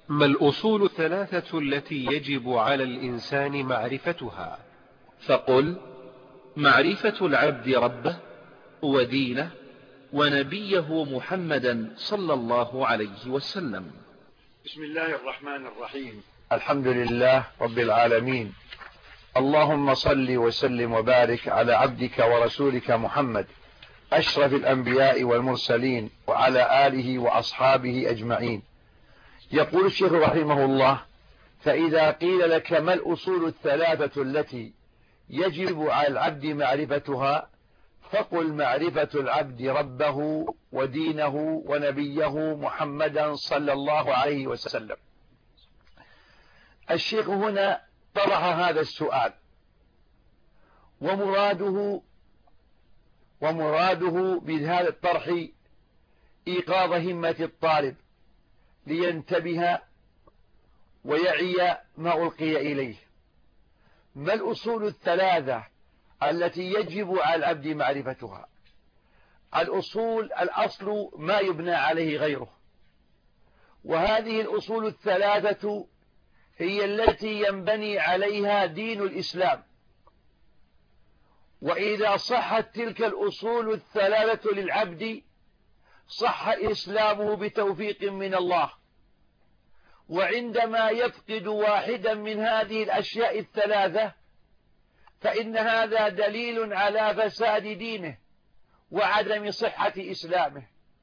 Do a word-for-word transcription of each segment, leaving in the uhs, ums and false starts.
ما الأصول الثلاثة التي يجب على الإنسان معرفتها؟ فقل: معرفة العبد ربه ودينه ونبيه محمدا صلى الله عليه وسلم. بسم الله الرحمن الرحيم. الحمد لله رب العالمين، اللهم صل وسلم وبارك على عبدك ورسولك محمد أشرف الأنبياء والمرسلين وعلى آله وأصحابه أجمعين. يقول الشيخ رحمه الله: فإذا قيل لك ما الأصول الثلاثة التي يجب على العبد معرفتها، فقل: معرفة العبد ربه ودينه ونبيه محمدا صلى الله عليه وسلم. الشيخ هنا طرح هذا السؤال، ومراده ومراده بهذا الطرح إيقاظ همة الطالب لينتبه ويعي ما ألقي إليه. ما الأصول الثلاثة التي يجب على العبد معرفتها؟ الأصول، الأصل ما يبنى عليه غيره، وهذه الأصول الثلاثة هي التي ينبني عليها دين الإسلام. وإذا صحت تلك الأصول الثلاثة للعبد صح إسلامه بتوفيق من الله. وعندما يفقد واحدا من هذه الأشياء الثلاثة فإن هذا دليل على فساد دينه وعدم صحة إسلامه.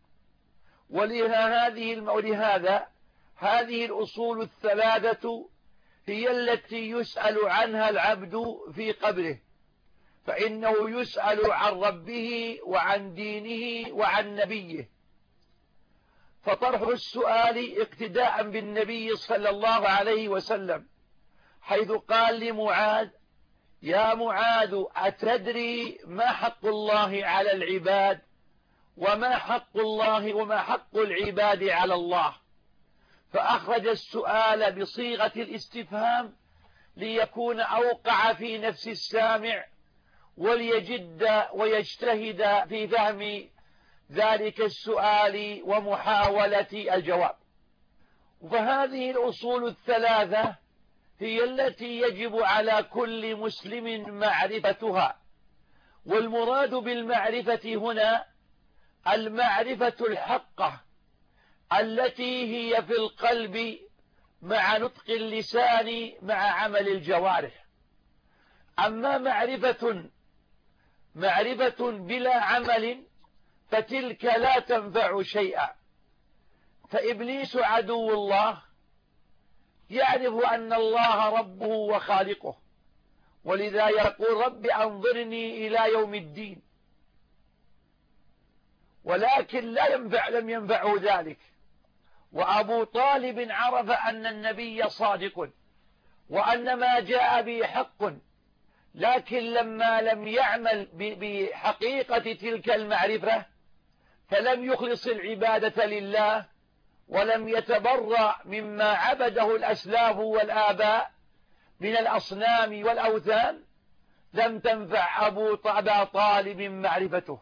ولهذا هذه الأصول الثلاثة هي التي يسأل عنها العبد في قبره، فإنه يسأل عن ربه وعن دينه وعن نبيه. فطرح السؤال اقتداء بالنبي صلى الله عليه وسلم، حيث قال لمعاذ: يا معاذ، أتدري ما حق الله على العباد وما حق الله وما حق العباد على الله؟ فأخرج السؤال بصيغة الاستفهام ليكون أوقع في نفس السامع، وليجد ويجتهد في فهم ذلك السؤال ومحاولة الجواب. فهذه الأصول الثلاثة هي التي يجب على كل مسلم معرفتها. والمراد بالمعرفة هنا المعرفة الحقة التي هي في القلب مع نطق اللسان مع عمل الجوارح. أما معرفة معرفة بلا عمل فتلك لا تنفع شيئا. فإبليس عدو الله يعرف أن الله ربه وخالقه، ولذا يقول: رب أنظرني إلى يوم الدين، ولكن لا ينفع لم ينفعه ذلك. وأبو طالب عرف أن النبي صادق وأن ما جاء به حق، لكن لما لم يعمل بحقيقة تلك المعرفة فلم يخلص العبادة لله ولم يتبرأ مما عبده الأسلاف والآباء من الأصنام والأوثان، لم تنفع أبو طالب معرفته.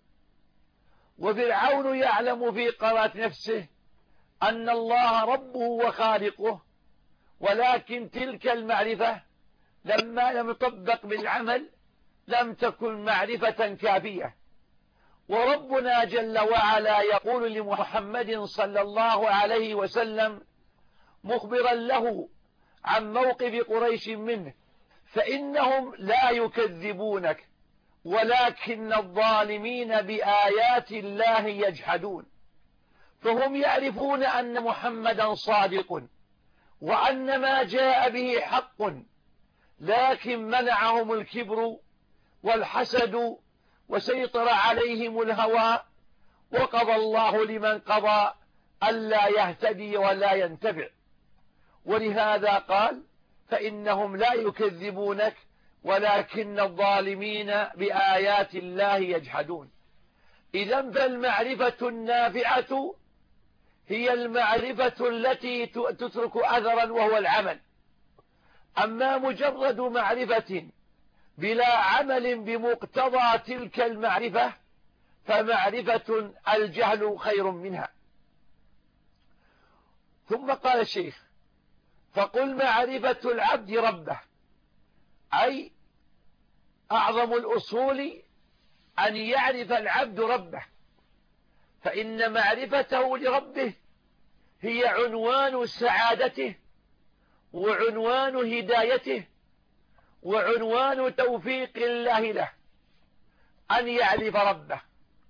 وفرعون يعلم في قرارة نفسه أن الله ربه وخالقه، ولكن تلك المعرفة لما لم يطبق بالعمل لم تكن معرفة كافية. وربنا جل وعلا يقول لمحمد صلى الله عليه وسلم مخبرا له عن موقف قريش منه: فإنهم لا يكذبونك ولكن الظالمين بآيات الله يجحدون. فهم يعرفون أن محمدا صادق وأن ما جاء به حق، لكن منعهم الكبر والحسد وسيطر عليهم الهوى، وقضى الله لمن قضى ألا يهتدي ولا ينتفع. ولهذا قال: فإنهم لا يكذبونك ولكن الظالمين بآيات الله يجحدون. إذن فالمعرفة النافعة هي المعرفة التي تترك أثرا وهو العمل. أما مجرد معرفة بلا عمل بمقتضى تلك المعرفة فمعرفة الجهل خير منها. ثم قال الشيخ: فقل معرفة العبد ربه، أي أعظم الأصول أن يعرف العبد ربه، فإن معرفته لربه هي عنوان سعادته وعنوان هدايته وعنوان توفيق الله له، أن يعرف ربه.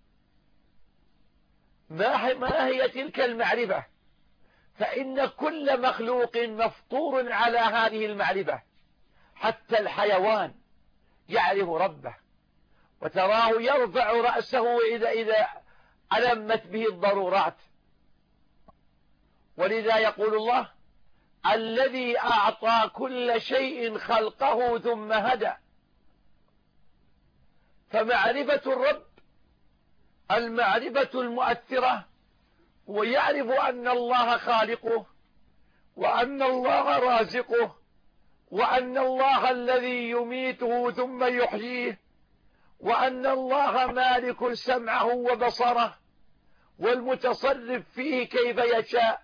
ما هي تلك المعرفة؟ فإن كل مخلوق مفطور على هذه المعرفة، حتى الحيوان يعرف ربه، وتراه يرفع رأسه إذا إذا ألمت به الضرورات. ولذا يقول الله: الذي أعطى كل شيء خلقه ثم هدى. فمعرفة الرب المعرفة المؤثرة، ويعرف أن الله خالقه، وأن الله رازقه، وأن الله الذي يميته ثم يحييه، وأن الله مالك سمعه وبصره والمتصرف فيه كيف يشاء.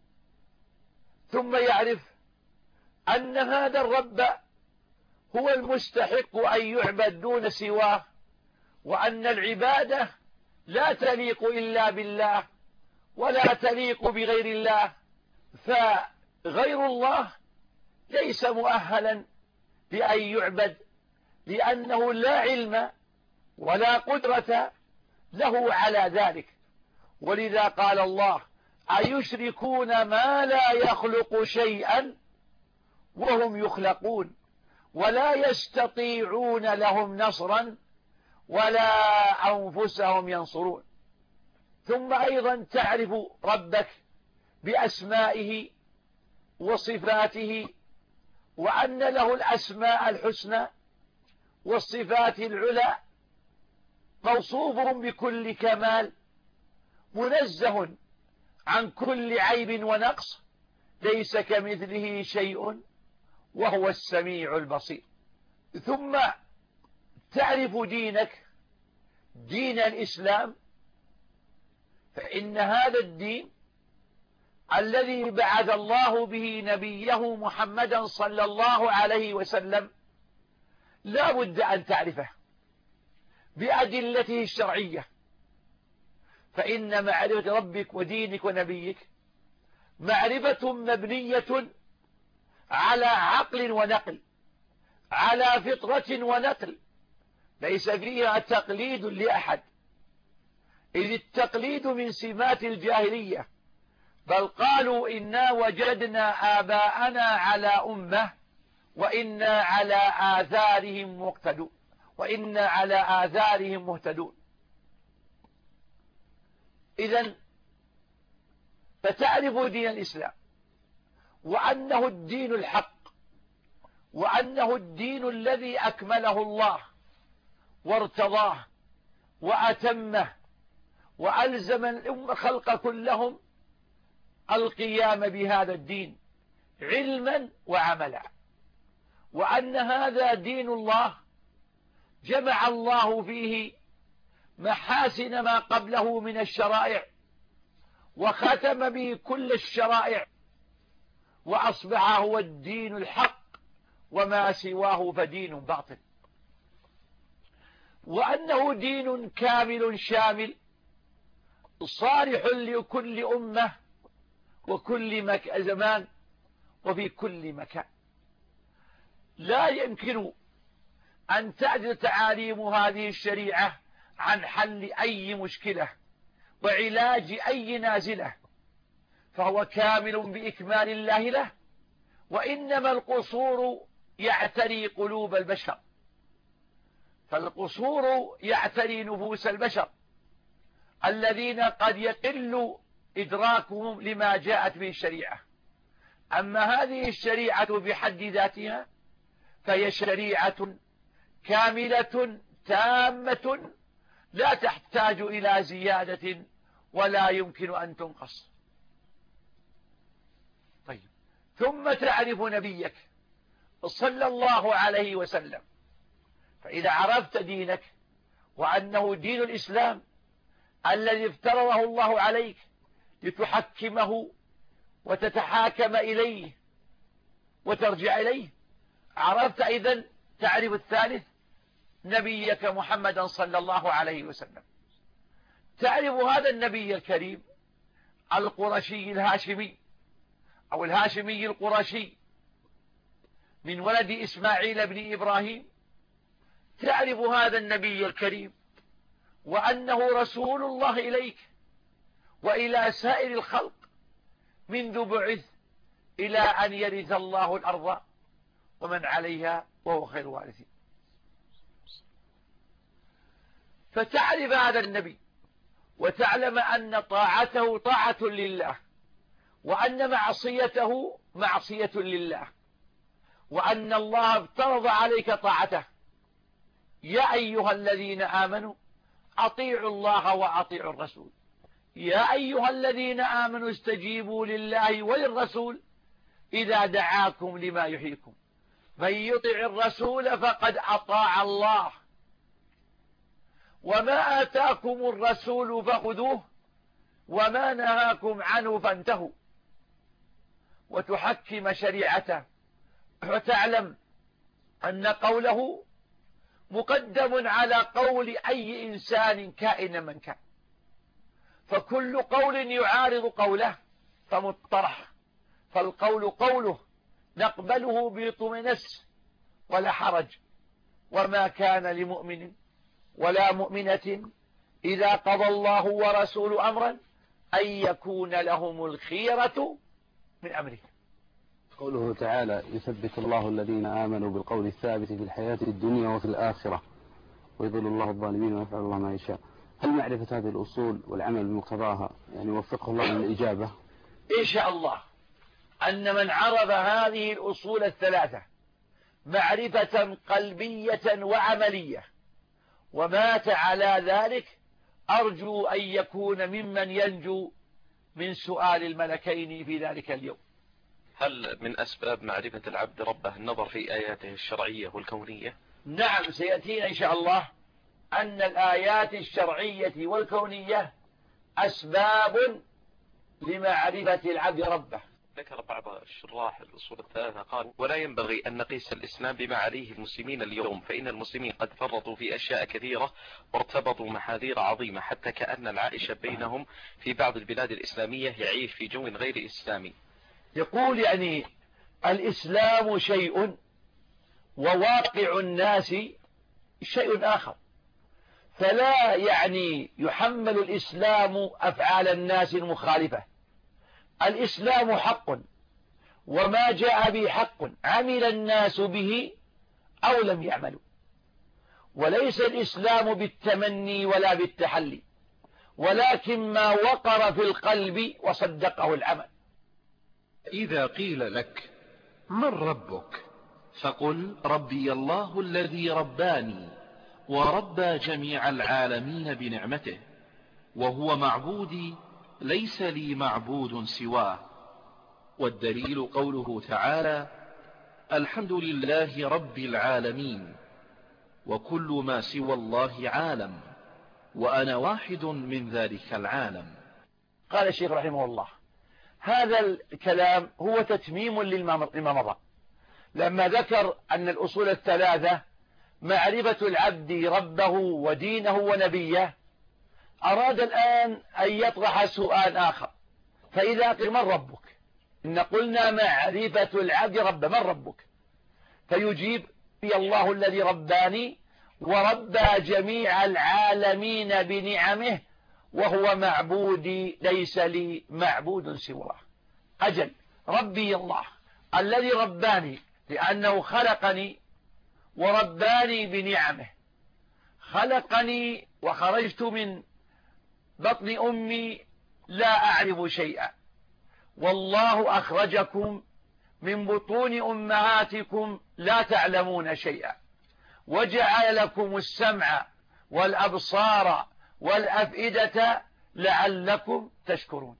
ثم يعرف أن هذا الرب هو المستحق أن يعبد دون سواه، وأن العبادة لا تليق إلا بالله ولا تليق بغير الله، فغير الله ليس مؤهلا لأن يعبد، لأنه لا علم ولا قدرة له على ذلك. ولذا قال الله: أيشركون ما لا يخلق شيئا وهم يخلقون ولا يستطيعون لهم نصرا ولا أنفسهم ينصرون. ثم أيضا تعرف ربك بأسمائه وصفاته، وأن له الأسماء الحسنى والصفات العلى، موصوف بكل كمال، منزه عن كل عيب ونقص، ليس كمثله شيء وهو السميع البصير. ثم تعرف دينك، دين الإسلام، فإن هذا الدين الذي بعث الله به نبيه محمدا صلى الله عليه وسلم لا بد أن تعرفه بأدلته الشرعية، فإن معرفة ربك ودينك ونبيك معرفة مبنية على عقل ونقل، على فطرة ونقل، ليس فيها تقليد لأحد، إذ التقليد من سمات الجاهلية، بل قالوا إنا وجدنا آباءنا على أمة وإنا على آثارهم مقتدون وإنا على آثارهم مهتدون. إذن فتعرف دين الإسلام، وأنه الدين الحق، وأنه الدين الذي أكمله الله وارتضاه وأتمه، وألزم الأمة خلق كلهم القيام بهذا الدين علما وعملا، وأن هذا دين الله جمع الله فيه محاسن ما قبله من الشرائع، وختم به كل الشرائع، وأصبح هو الدين الحق، وما سواه فدين باطل. وأنه دين كامل شامل صالح لكل أمة وكل مك... زمان وفي كل مكان. لا يمكن أن تعجز تعاليم هذه الشريعة عن حل أي مشكلة وعلاج أي نازلة، فهو كامل بإكمال الله له، وإنما القصور يعتري قلوب البشر، فالقصور يعتري نفوس البشر الذين قد يقل إدراكهم لما جاءت به الشريعة. أما هذه الشريعة بحد ذاتها فهي شريعة كاملة تامة لا تحتاج إلى زيادة ولا يمكن أن تنقص. طيب، ثم تعرف نبيك صلى الله عليه وسلم، فإذا عرفت دينك وأنه دين الإسلام الذي افترضه الله عليك لتحكمه وتتحاكم إليه وترجع إليه. عرفت إذن تعرف الثالث نبيك محمدا صلى الله عليه وسلم. تعرف هذا النبي الكريم القرشي الهاشمي أو الهاشمي القرشي من ولد إسماعيل بن إبراهيم. تعرف هذا النبي الكريم وأنه رسول الله إليك وإلى سائر الخلق منذ بعث إلى أن يرث الله الأرض ومن عليها وهو خير وارثين. فتعرف هذا النبي وتعلم أن طاعته طاعة لله وأن معصيته معصية لله وأن الله افترض عليك طاعته. يا أيها الذين آمنوا أطيعوا الله وأطيعوا الرسول. يا أيها الذين آمنوا استجيبوا لله وللرسول إذا دعاكم لما يحييكم من يطع الرسول فقد أطاع الله وما آتاكم الرسول فخذوه وما نهاكم عنه فانتهوا. وتحكم شريعته وتعلم أن قوله مقدم على قول أي إنسان كائن من كان، فكل قول يعارض قوله فمطرح، فالقول قوله نقبله بطمنس ولا حرج. وما كان لمؤمن ولا مؤمنة إذا قضى الله ورسوله أمرا أن يكون لهم الخيرة من أمره. قوله تعالى يثبت الله الذين آمنوا بالقول الثابت في الحياة الدنيا وفي الآخرة ويضل الله الظالمين ويفعل الله ما يشاء. هل معرفة هذه الأصول والعمل بمقتضاها يعني وفقه الله للإجابة؟ إن شاء الله أن من عرف هذه الأصول الثلاثة معرفة قلبية وعملية ومات على ذلك أرجو أن يكون ممن ينجو من سؤال الملكين في ذلك اليوم. هل من أسباب معرفة العبد ربه النظر في آياته الشرعية والكونية؟ نعم، سيأتينا إن شاء الله أن الآيات الشرعية والكونية أسباب لمعرفة العبد ربه. ذكر بعض الشراح الأصول الثلاثة قال ولا ينبغي أن نقيس الإسلام بما عليه المسلمين اليوم، فإن المسلمين قد فرطوا في أشياء كثيرة وارتبطوا محاذير عظيمة حتى كأن العائش بينهم في بعض البلاد الإسلامية يعيش في جو غير إسلامي. يقول يعني الإسلام شيء وواقع الناس شيء آخر، فلا يعني يحمل الإسلام أفعال الناس المخالفة. الإسلام حق وما جاء به حق عمل الناس به أو لم يعملوا، وليس الإسلام بالتمني ولا بالتحلي، ولكن ما وقر في القلب وصدقه العمل. إذا قيل لك من ربك فقل ربي الله الذي رباني وربى جميع العالمين بنعمته وهو معبودي ليس لي معبود سواه. والدليل قوله تعالى الحمد لله رب العالمين وكل ما سوى الله عالم وأنا واحد من ذلك العالم. قال الشيخ رحمه الله هذا الكلام هو تتميم لما مضى، لما ذكر أن الأصول الثلاثة معرفة العبد ربه ودينه ونبيه، أراد الآن أن يطرح سؤال آخر. فإذا قيل من ربك؟ إن قلنا معرفة العبد رب، من ربك؟ فيجيب بي الله الذي رباني وربى جميع العالمين بنعمه وهو معبودي ليس لي معبود سواه. أجل ربي الله الذي رباني لأنه خلقني ورباني بنعمه، خلقني وخرجت من بطن أمي لا أعرف شيئا، والله أخرجكم من بطون أمهاتكم لا تعلمون شيئا، وجعل لكم السمع والأبصار والأفئدة لعلكم تشكرون.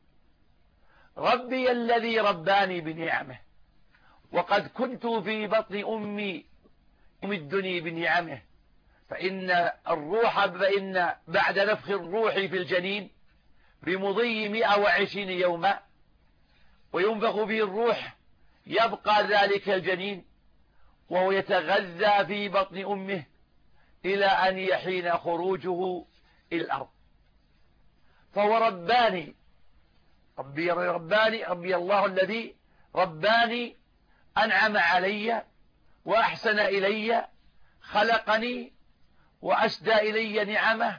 ربي الذي رباني بنعمه، وقد كنت في بطن أمي يمدني بنعمه، فإن الروح فإن بعد نفخ الروح في الجنين بمضي مئة وعشرين يوما وينفخ به الروح، يبقى ذلك الجنين وهو يتغذى في بطن أمه إلى أن يحين خروجه إلى الأرض. فهو رباني، ربي رباني ربي الله الذي رباني، أنعم علي وأحسن إلي، خلقني وأسدى إلي نعمه،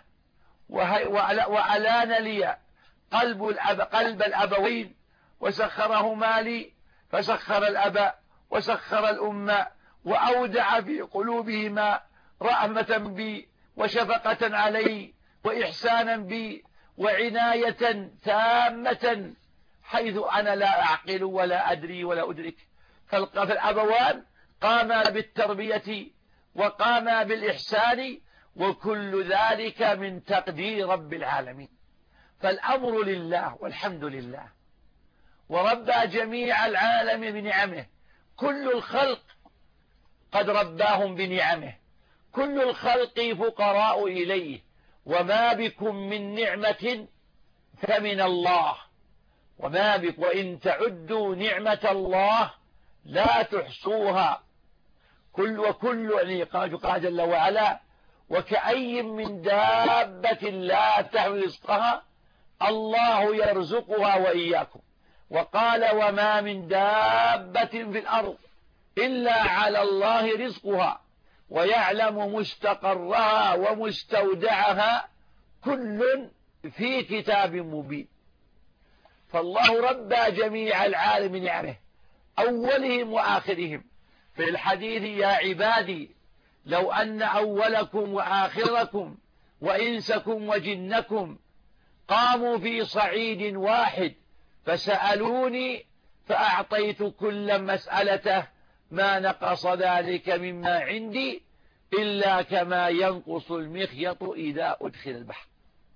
وألان لي قلب الأب قلب الأبوين وسخرهما لي، فسخر الأب وسخر الأم، وأودع في قلوبهما رحمة بي وشفقة علي وإحسانا بي وعناية تامة، حيث أنا لا أعقل ولا أدري ولا أدرك. فالأبوان قاما بالتربية وقاما بالإحسان، وكل ذلك من تقدير رب العالمين. فالأمر لله والحمد لله، وربى جميع العالم بنعمه. كل الخلق قد رباهم بنعمه، كل الخلق فقراء إليه، وما بكم من نعمة فمن الله، وما بك وإن تعدوا نعمة الله لا تحصوها. كل وكل يعني قال جل وعلا: وكأي من دابة لا تحمل رزقها الله يرزقها وإياكم. وقال: وما من دابة في الأرض إلا على الله رزقها ويعلم مستقرها ومستودعها كل في كتاب مبين. فالله ربى جميع العالم نعمه، أولهم وآخرهم. في الحديث: يا عبادي لو أن أولكم وآخركم وإنسكم وجنكم قاموا في صعيد واحد فسألوني فأعطيت كل مسألته ما نقص ذلك مما عندي إلا كما ينقص المخيط إذا أدخل البحر.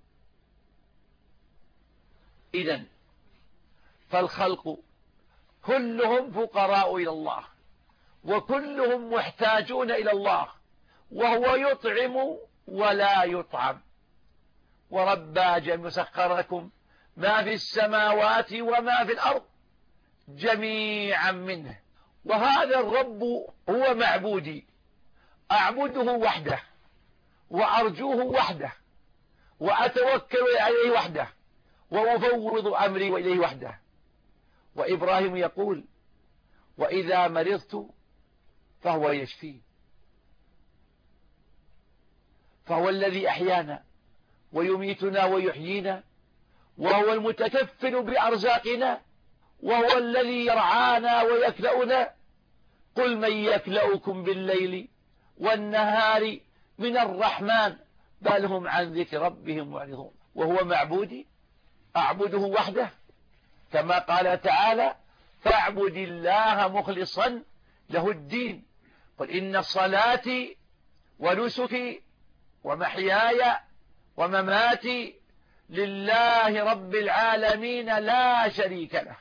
إذن فالخلق كلهم فقراء إلى الله، وكلهم محتاجون إلى الله، وهو يطعم ولا يطعم. وربى جميع سخر لكم ما في السماوات وما في الأرض جميعا منه. وهذا الرب هو معبودي، أعبده وحده وأرجوه وحده وأتوكل عليه وحده وأفوض أمري وإليه وحده. وإبراهيم يقول: وإذا مرضت فهو يشفي. فهو الذي أحيانا ويميتنا ويحيينا، وهو المتكفل بأرزاقنا، وهو الذي يرعانا ويكلأنا. قل من يكلأكم بالليل والنهار من الرحمن بل هم عن ذكر ربهم معرضون. وهو معبودي، أعبده وحده، كما قال تعالى: فاعبد الله مخلصا له الدين. قل إن صلاتي ونسكي ومحياي ومماتي لله رب العالمين لا شريك له،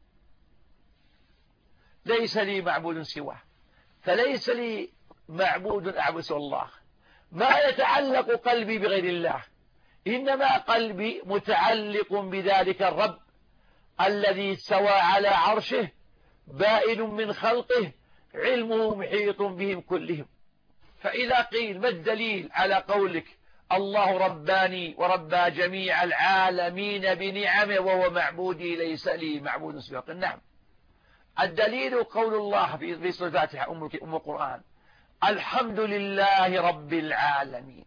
ليس لي معبود سواه، فليس لي معبود أعبد سوى الله. ما يتعلق قلبي بغير الله، إنما قلبي متعلق بذلك الرب الذي استوى على عرشه، بائن من خلقه، علمه محيط بهم كلهم. فإذا قيل: ما الدليل على قولك الله رباني وربى جميع العالمين بنعمه وهو معبودي ليس لي معبود سواه؟ نعم، الدليل قول الله في سورة الفاتحة أم القرآن: الحمد لله رب العالمين.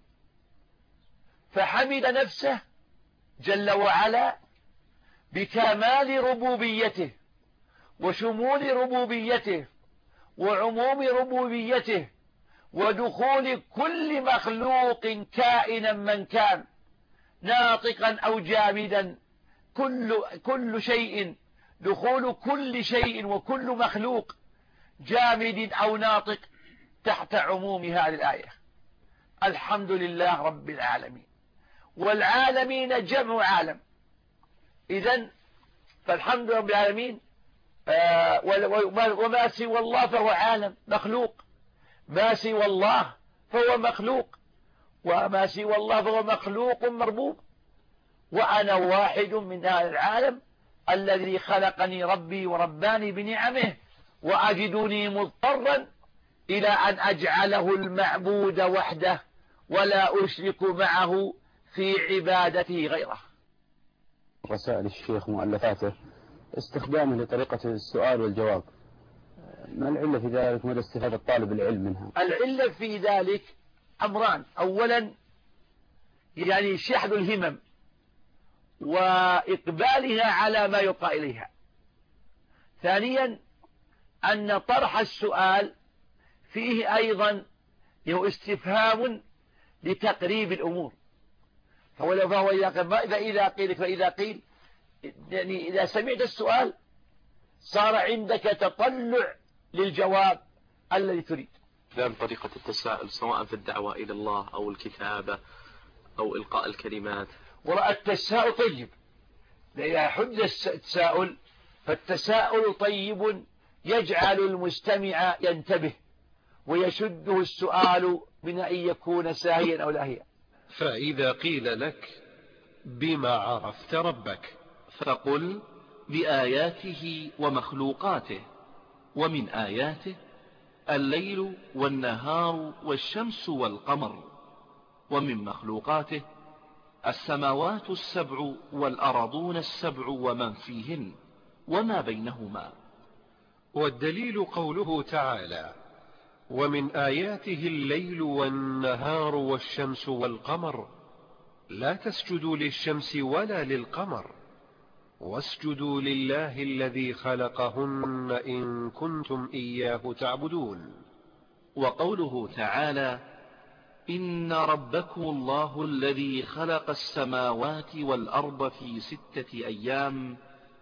فحمد نفسه جل وعلا بكمال ربوبيته وشمول ربوبيته وعموم ربوبيته ودخول كل مخلوق كائنا من كان، ناطقا أو جامدا، كل, كل شيء، دخول كل شيء وكل مخلوق جامد أو ناطق تحت عموم هذه الآية. الحمد لله رب العالمين. والعالمين جمع عالم، إذن فالحمد لله رب العالمين. آه وما سوى الله فهو عالم مخلوق، ما سوى الله فهو مخلوق، وما سوى الله فهو مخلوق مربوب. وأنا واحد من هذا العالم، الذي خلقني ربي ورباني بنعمه وأجدني مضطرا إلى أن أجعله المعبود وحده ولا أشرك معه في عبادته غيره. رسائل الشيخ مؤلفاته استخدامه لطريقة السؤال والجواب، ما العلة في ذلك؟ مدى استفادة طالب العلم منها؟ العلة في ذلك أمران: أولا يعني شحذ الهمم وإقبالها على ما يلقى إليها. ثانيا أن طرح السؤال فيه أيضا استفهام لتقريب الأمور. فهو إذا إذا قيل فإذا قيل يعني إذا سمعت السؤال صار عندك تطلع للجواب الذي تريد. فهم طريقة التساؤل سواء في الدعوة إلى الله أو الكتابة أو إلقاء الكلمات. ورأى التساؤل طيب، إذا حد التساؤل فالتساؤل طيب يجعل المستمع ينتبه ويشده السؤال من أن يكون ساهيا أو لاهيا. فإذا قيل لك بما عرفت ربك فقل بآياته ومخلوقاته، ومن آياته الليل والنهار والشمس والقمر، ومن مخلوقاته السماوات السبع والأرضون السبع ومن فيهن وما بينهما. والدليل قوله تعالى: ومن آياته الليل والنهار والشمس والقمر، لا تسجدوا للشمس ولا للقمر واسجدوا لله الذي خلقهن إن كنتم إياه تعبدون. وقوله تعالى: إن ربكم الله الذي خلق السماوات والأرض في ستة أيام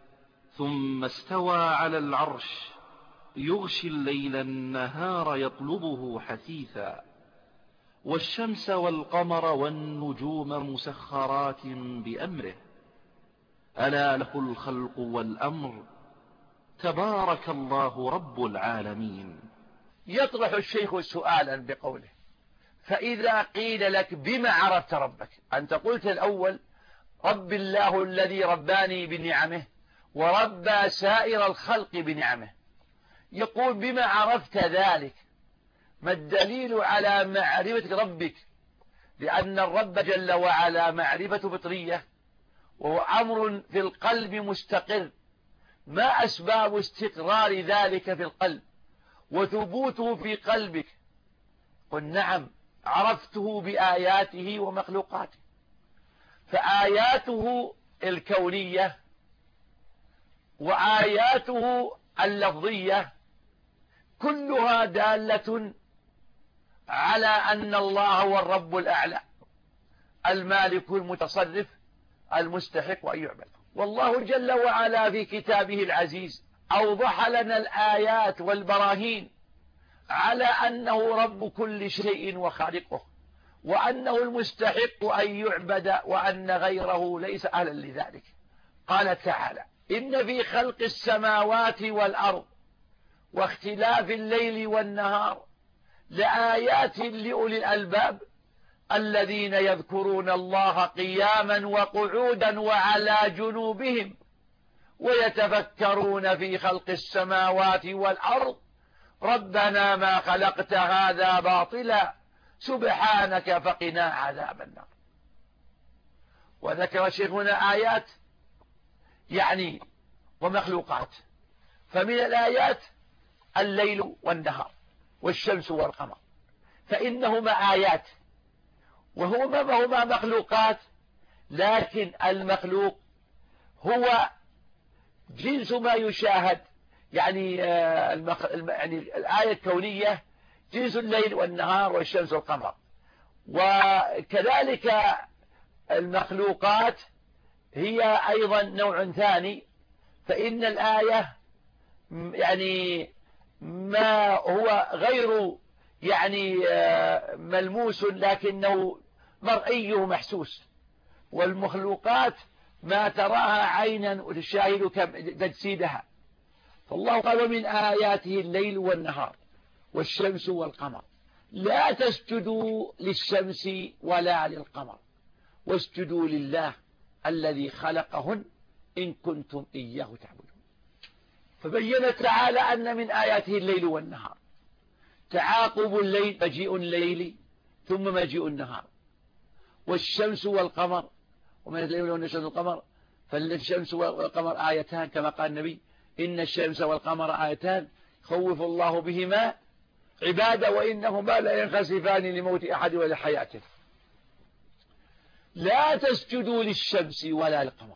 ثم استوى على العرش يغشي الليل النهار يطلبه حثيثا، والشمس والقمر والنجوم مسخرات بأمره، ألا له الخلق والأمر، تبارك الله رب العالمين. يطرح الشيخ سؤالا بقوله: فإذا قيل لك بما عرفت ربك؟ أنت قلت الأول رب الله الذي رباني بنعمه وربى سائر الخلق بنعمه. يقول بما عرفت ذلك؟ ما الدليل على معرفة ربك؟ لأن الرب جل وعلا معرفة فطرية، وهو أمر في القلب مستقر. ما أسباب استقرار ذلك في القلب وثبوته في قلبك؟ قل نعم، عرفته بآياته ومخلوقاته. فآياته الكونية وآياته اللفظية كلها دالة على أن الله هو الرب الأعلى المالك المتصرف المستحق أن يعبد. والله جل وعلا في كتابه العزيز أوضح لنا الآيات والبراهين على أنه رب كل شيء وخالقه، وأنه المستحق أن يعبد، وأن غيره ليس أهلا لذلك. قال تعالى: إن في خلق السماوات والأرض واختلاف الليل والنهار لآيات لأولي الألباب الذين يذكرون الله قياما وقعودا وعلى جنوبهم ويتفكرون في خلق السماوات والأرض ربنا ما خلقت هذا باطلا سبحانك فقنا عذاب النار. وذكر شيخنا آيات يعني ومخلوقات. فمن الآيات الليل والنهار والشمس والقمر، فإنهما آيات وهما هما مخلوقات، لكن المخلوق هو جنس ما يشاهد. يعني المخ... يعني الآية الكونية جنس الليل والنهار والشمس والقمر، وكذلك المخلوقات هي أيضا نوع ثاني. فإن الآية يعني ما هو غير يعني ملموس لكنه مرئي ومحسوس، والمخلوقات ما تراها عينا وتشاهد تجسيدها. فالله قال: ومن آياته الليل والنهار والشمس والقمر لا تسجدوا للشمس ولا للقمر واسجدوا لله الذي خلقهن إن كنتم إياه تعبدون. فبين تعالى أن من آياته الليل والنهار، تعاقب الليل، مجيء الليل ثم مجيء النهار، والشمس والقمر، ومن الليل والشمس والقمر، فالشمس والقمر آيتان كما قال النبي إن الشمس والقمر آيتان خوف الله بهما عباده وإنهما لا ينخسفان لموت أحد ولا حياته. لا تسجدوا للشمس ولا للقمر،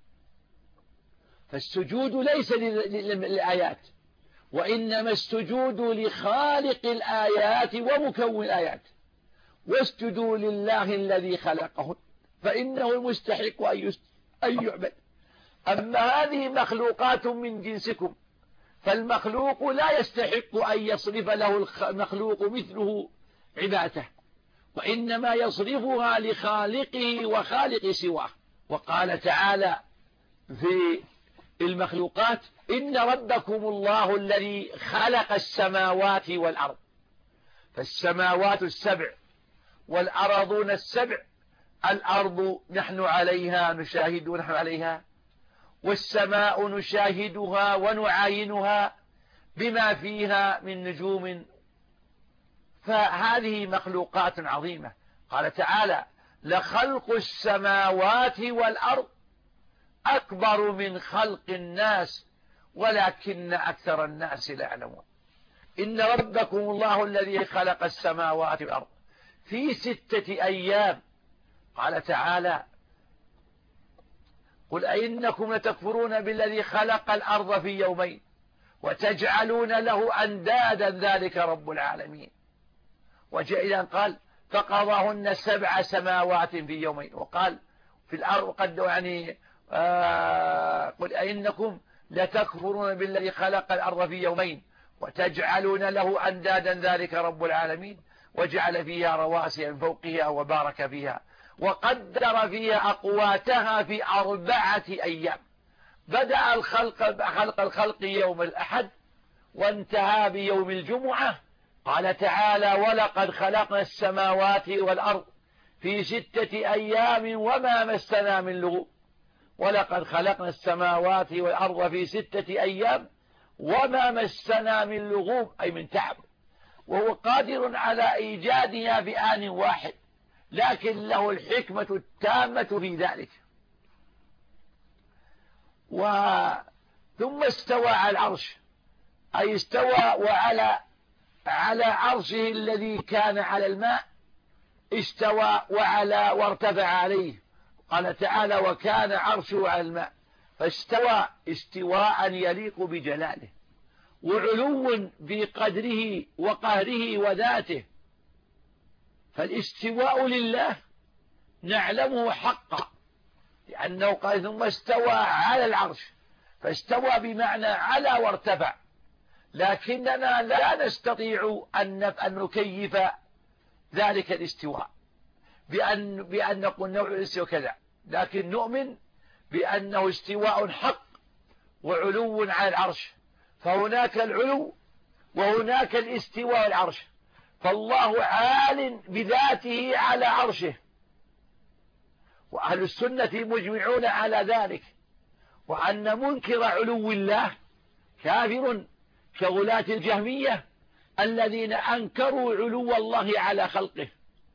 فالسجود ليس للآيات، وإنما السجود لخالق الآيات ومكون الآيات، واسجدوا لله الذي خلقهن فإنه المستحق أن يعبد. أما هذه مخلوقات من جنسكم، فالمخلوق لا يستحق أن يصرف له المخلوق مثله عبادته، وإنما يصرفها لخالقه وخالق سواه. وقال تعالى في المخلوقات إن ربكم الله الذي خلق السماوات والأرض، فالسماوات السبع والأرضون السبع، الأرض نحن عليها نشاهد ونحن عليها، والسماء نشاهدها ونعاينها بما فيها من نجوم، فهذه مخلوقات عظيمة. قال تعالى لخلق السماوات والأرض أكبر من خلق الناس ولكن أكثر الناس لا يعلمون. إن ربكم الله الذي خلق السماوات والأرض في ستة أيام. قال تعالى قل أئنكم لتكفرون بالذي خلق الأرض في يومين وتجعلون له أندادا ذلك رب العالمين. وجاء قال فقضاهن سبع سماوات في يومين، وقال في الأرض قد يعني آه قل أئنكم لتكفرون بالذي خلق الأرض في يومين وتجعلون له أندادا ذلك رب العالمين، وجعل فيها رواسي من فوقها وبارك فيها وقدر فيها أقواتها في أربعة أيام. بدأ الخلق خلق الخلق يوم الأحد وانتهى بيوم الجمعة. قال تعالى ولقد خلقنا السماوات والأرض في ستة أيام وما مسنا من لغوب. ولقد خلقنا السماوات والأرض في ستة أيام وما مسنا من لغوب أي من تعب، وهو قادر على إيجادها بآن واحد، لكن له الحكمة التامة في ذلك. و ثم استوى على العرش، أي استوى وعلى على عرشه الذي كان على الماء، استوى وعلى وارتفع عليه. قال تعالى وكان عرشه على الماء، فاستوى استواء يليق بجلاله وعلو بقدره وقهره وذاته. فالاستواء لله نعلمه حقا، لأنه قال ثم استوى على العرش، فاستوى بمعنى على وارتفع، لكننا لا نستطيع أن نكيف ذلك الاستواء بأن, بأن نقول نوع الاستواء كذا، لكن نؤمن بأنه استواء حق وعلو على العرش. فهناك العلو وهناك الاستواء العرش، فالله عال بذاته على عرشه، وأهل السنة مجمعون على ذلك، وأن منكر علو الله كافر كغلاة الجهمية الذين أنكروا علو الله على خلقه،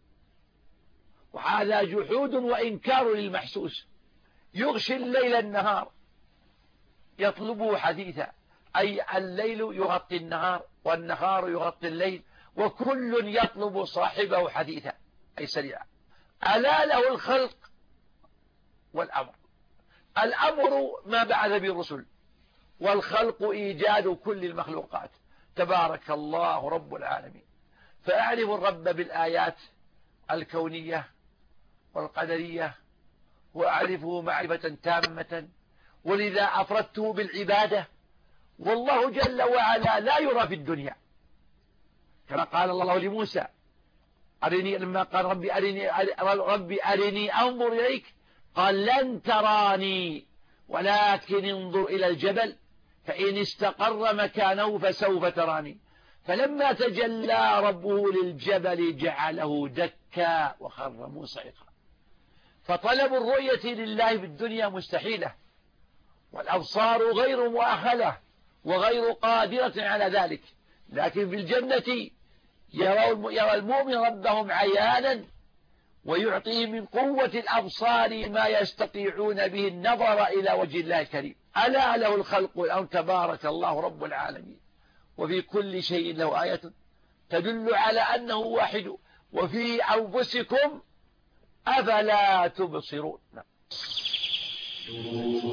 وهذا جحود وإنكار للمحسوس. يغشي الليل النهار يطلبه حديثا، أي الليل يغطي النهار والنهار يغطي الليل، وكل يطلب صاحبه حديثا أي سريعا. ألا له الخلق والأمر. الأمر ما بعث بالرسل، والخلق إيجاد كل المخلوقات. تبارك الله رب العالمين. فأعرف الرب بالآيات الكونية والقدرية، وأعرفه معرفة تامة، ولذا أفردته بالعبادة. والله جل وعلا لا يرى في الدنيا، كما قال الله لموسى أرني، لما قال ربي أرني, ربي أرني أنظر إليك، قال لن تراني ولكن انظر إلى الجبل فإن استقر مكانه فسوف تراني. فلما تجلى ربه للجبل جعله دكا وخر موسى صعقا. فطلب الرؤية لله في الدنيا مستحيلة، والأبصار غير مؤهلة وغير قادرة على ذلك، لكن في الجنة يرى المؤمن ربهم عيانا ويعطيه من قوة الأبصار ما يستطيعون به النظر إلى وجه الله الكريم. ألا له الخلق والأمر تبارك الله رب العالمين، وفي كل شيء له آية تدل على أنه واحد، وفي أنفسكم أفلا تبصرون.